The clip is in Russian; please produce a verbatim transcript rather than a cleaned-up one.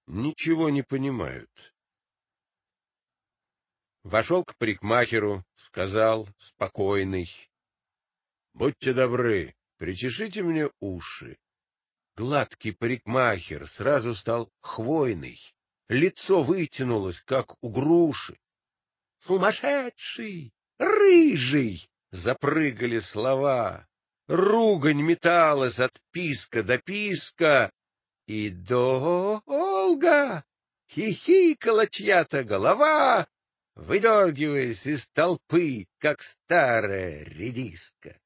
ничего не понимают. Вошел к парикмахеру, сказал, спокойный: — Будьте добры, причешите мне уши. Гладкий парикмахер сразу стал хвойный, лицо вытянулось, как у груши. «Сумасшедший! Рыжий!» — запрыгали слова. Ругань металась от писка до писка, и долго хихикала чья-то голова, выдергиваясь из толпы, как старая редиска.